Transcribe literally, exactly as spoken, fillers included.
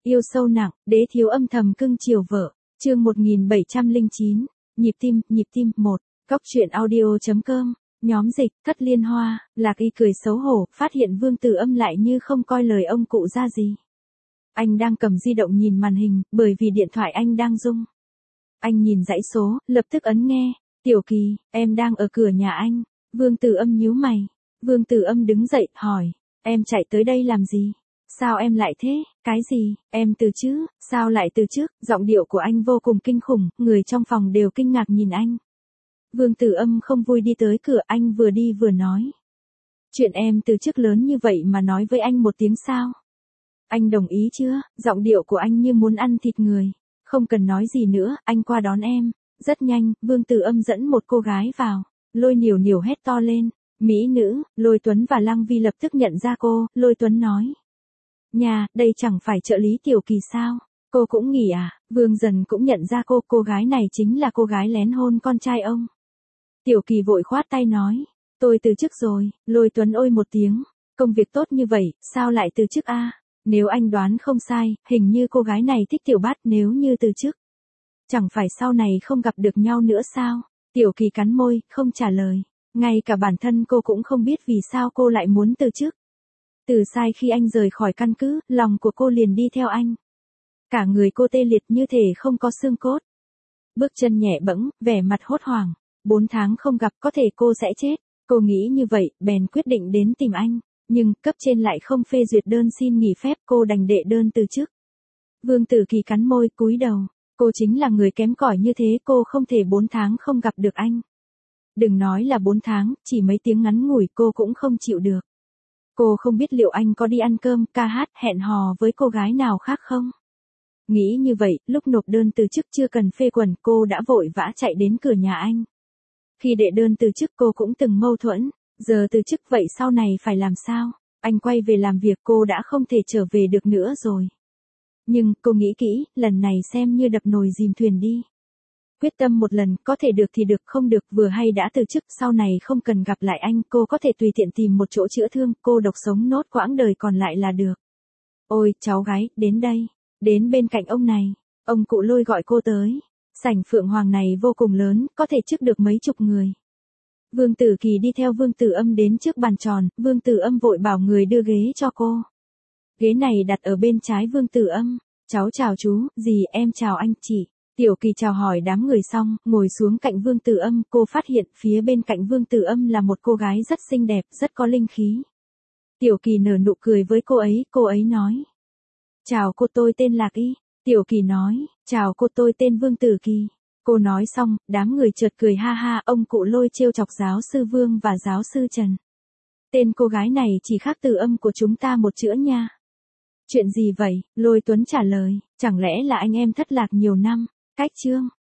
Yêu sâu nặng, Đế Thiếu âm thầm cưng chiều vợ. Chương một nghìn bảy trăm lẻ chín, nhịp tim, nhịp tim một. Góc truyện audio chấm com. Nhóm dịch, Cất Liên Hoa. Lạc Y cười xấu hổ, phát hiện Vương Tử Âm lại như không coi lời ông cụ ra gì. Anh đang cầm di động nhìn màn hình, bởi vì điện thoại anh đang rung. Anh nhìn dãy số, lập tức ấn nghe. Tiểu Kỳ, em đang ở cửa nhà anh. Vương Tử Âm nhíu mày. Vương Tử Âm đứng dậy, hỏi. Em chạy tới đây làm gì? Sao em lại thế? Cái gì? Em từ chứ? Sao lại từ trước? Giọng điệu của anh vô cùng kinh khủng, người trong phòng đều kinh ngạc nhìn anh. Vương Tử Âm không vui đi tới cửa, anh vừa đi vừa nói. Chuyện em từ trước lớn như vậy mà nói với anh một tiếng sao? Anh đồng ý chưa? Giọng điệu của anh như muốn ăn thịt người. Không cần nói gì nữa, anh qua đón em. Rất nhanh, Vương Tử Âm dẫn một cô gái vào. Lôi Niểu Niểu hét to lên. Mỹ nữ, Lôi Tuấn và Lăng Vi lập tức nhận ra cô. Lôi Tuấn nói. Nhà, đây chẳng phải trợ lý Tiểu Kỳ sao? Cô cũng nghỉ à? Vương Dần cũng nhận ra cô, cô gái này chính là cô gái lén hôn con trai ông. Tiểu Kỳ vội khoát tay nói. Tôi từ chức rồi. Lôi Tuấn ôi một tiếng. Công việc tốt như vậy, sao lại từ chức a? Nếu anh đoán không sai, hình như cô gái này thích Tiểu Bát, nếu như từ chức. Chẳng phải sau này không gặp được nhau nữa sao? Tiểu Kỳ cắn môi, không trả lời. Ngay cả bản thân cô cũng không biết vì sao cô lại muốn từ chức. Từ sai khi anh rời khỏi căn cứ, lòng của cô liền đi theo anh. Cả người cô tê liệt như thể không có xương cốt. Bước chân nhẹ bẫng, vẻ mặt hốt hoảng. Bốn tháng không gặp có thể cô sẽ chết. Cô nghĩ như vậy, bèn quyết định đến tìm anh. Nhưng, cấp trên lại không phê duyệt đơn xin nghỉ phép, cô đành đệ đơn từ chức. Vương Tử Kỳ cắn môi, cúi đầu. Cô chính là người kém cỏi như thế, cô không thể bốn tháng không gặp được anh. Đừng nói là bốn tháng, chỉ mấy tiếng ngắn ngủi cô cũng không chịu được. Cô không biết liệu anh có đi ăn cơm, ca hát, hẹn hò với cô gái nào khác không? Nghĩ như vậy, lúc nộp đơn từ chức chưa cần phê quần, cô đã vội vã chạy đến cửa nhà anh. Khi đệ đơn từ chức cô cũng từng mâu thuẫn, giờ từ chức vậy sau này phải làm sao? Anh quay về làm việc, cô đã không thể trở về được nữa rồi. Nhưng, cô nghĩ kỹ, lần này xem như đập nồi dìm thuyền đi. Quyết tâm một lần, có thể được thì được, không được, vừa hay đã từ chức, sau này không cần gặp lại anh, cô có thể tùy tiện tìm một chỗ chữa thương, cô độc sống nốt quãng đời còn lại là được. Ôi, cháu gái, đến đây, đến bên cạnh ông này, ông cụ Lôi gọi cô tới. Sảnh Phượng Hoàng này vô cùng lớn, có thể chức được mấy chục người. Vương Tử Kỳ đi theo Vương Tử Âm đến trước bàn tròn, Vương Tử Âm vội bảo người đưa ghế cho cô. Ghế này đặt ở bên trái Vương Tử Âm. Cháu chào chú, dì, em chào anh chị. Tiểu Kỳ chào hỏi đám người xong, ngồi xuống cạnh Vương Tử Âm, cô phát hiện phía bên cạnh Vương Tử Âm là một cô gái rất xinh đẹp, rất có linh khí. Tiểu Kỳ nở nụ cười với cô ấy, cô ấy nói. Chào cô, tôi tên Lạc Y. Tiểu Kỳ nói, chào cô, tôi tên Vương Tử Kỳ. Cô nói xong, đám người chợt cười ha ha, ông cụ Lôi trêu chọc giáo sư Vương và giáo sư Trần. Tên cô gái này chỉ khác từ âm của chúng ta một chữ nha. Chuyện gì vậy? Lôi Tuấn trả lời, chẳng lẽ là anh em thất lạc nhiều năm? Cách chương.